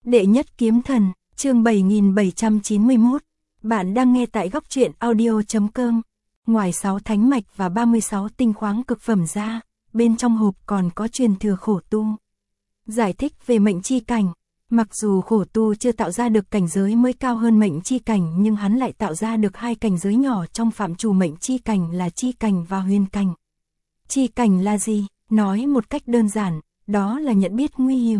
Đệ nhất kiếm thần, chương 7791. Bạn đang nghe tại góc truyện audio.com. Ngoài 6 thánh mạch và 36 tinh khoáng cực phẩm ra, bên trong hộp còn có truyền thừa khổ tu. Giải thích về mệnh chi cảnh. Mặc dù khổ tu chưa tạo ra được cảnh giới mới cao hơn mệnh chi cảnh, nhưng hắn lại tạo ra được hai cảnh giới nhỏ trong phạm trù mệnh chi cảnh là chi cảnh và huyền cảnh. Chi cảnh là gì? Nói một cách đơn giản, đó là nhận biết nguy hiểm.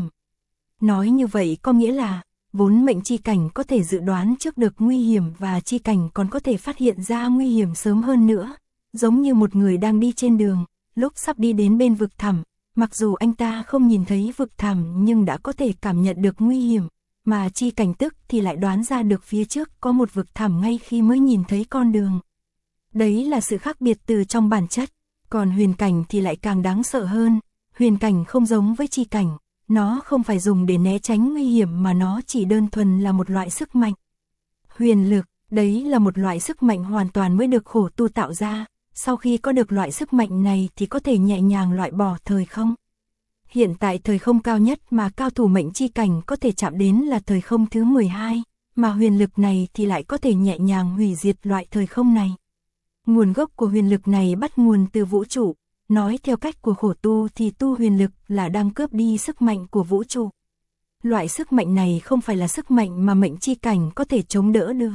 Nói như vậy có nghĩa là, vốn mệnh chi cảnh có thể dự đoán trước được nguy hiểm và chi cảnh còn có thể phát hiện ra nguy hiểm sớm hơn nữa. Giống như một người đang đi trên đường, lúc sắp đi đến bên vực thẳm, mặc dù anh ta không nhìn thấy vực thẳm nhưng đã có thể cảm nhận được nguy hiểm, mà chi cảnh tức thì lại đoán ra được phía trước có một vực thẳm ngay khi mới nhìn thấy con đường. Đấy là sự khác biệt từ trong bản chất, còn huyền cảnh thì lại càng đáng sợ hơn. Huyền cảnh không giống với chi cảnh. Nó không phải dùng để né tránh nguy hiểm mà nó chỉ đơn thuần là một loại sức mạnh. Huyền lực, đấy là một loại sức mạnh hoàn toàn mới được khổ tu tạo ra. Sau khi có được loại sức mạnh này thì có thể nhẹ nhàng loại bỏ thời không. Hiện tại thời không cao nhất mà cao thủ mệnh chi cảnh có thể chạm đến là thời không thứ 12, mà huyền lực này thì lại có thể nhẹ nhàng hủy diệt loại thời không này. Nguồn gốc của huyền lực này bắt nguồn từ vũ trụ. Nói theo cách của khổ tu thì tu huyền lực là đang cướp đi sức mạnh của vũ trụ. Loại sức mạnh này không phải là sức mạnh mà mệnh chi cảnh có thể chống đỡ được.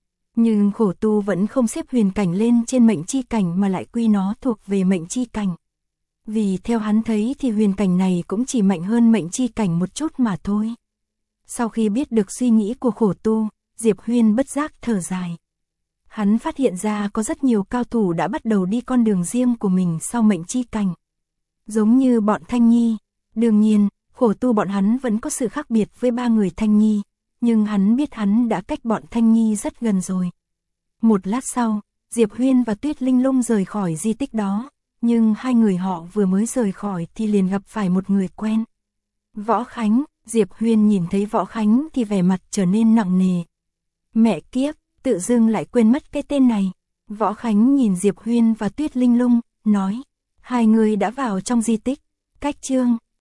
Nhưng khổ tu vẫn không xếp huyền cảnh lên trên mệnh chi cảnh mà lại quy nó thuộc về mệnh chi cảnh. Vì theo hắn thấy thì huyền cảnh này cũng chỉ mạnh hơn mệnh chi cảnh một chút mà thôi. Sau khi biết được suy nghĩ của khổ tu, Diệp Huyên bất giác thở dài. Hắn phát hiện ra có rất nhiều cao thủ đã bắt đầu đi con đường riêng của mình sau mệnh chi cảnh. Giống như bọn Thanh Nhi. Đương nhiên, khổ tu bọn hắn vẫn có sự khác biệt với ba người Thanh Nhi, nhưng hắn biết hắn đã cách bọn Thanh Nhi rất gần rồi. Một lát sau, Diệp Huyên và Tuyết Linh Lung rời khỏi di tích đó, nhưng hai người họ vừa mới rời khỏi thì liền gặp phải một người quen. Võ Khánh. Diệp Huyên nhìn thấy Võ Khánh thì vẻ mặt trở nên nặng nề. Mẹ kiếp! Tự dưng lại quên mất cái tên này. Võ Khánh nhìn Diệp Huyên và Tuyết Linh Lung, nói, hai người đã vào trong di tích. Cách chương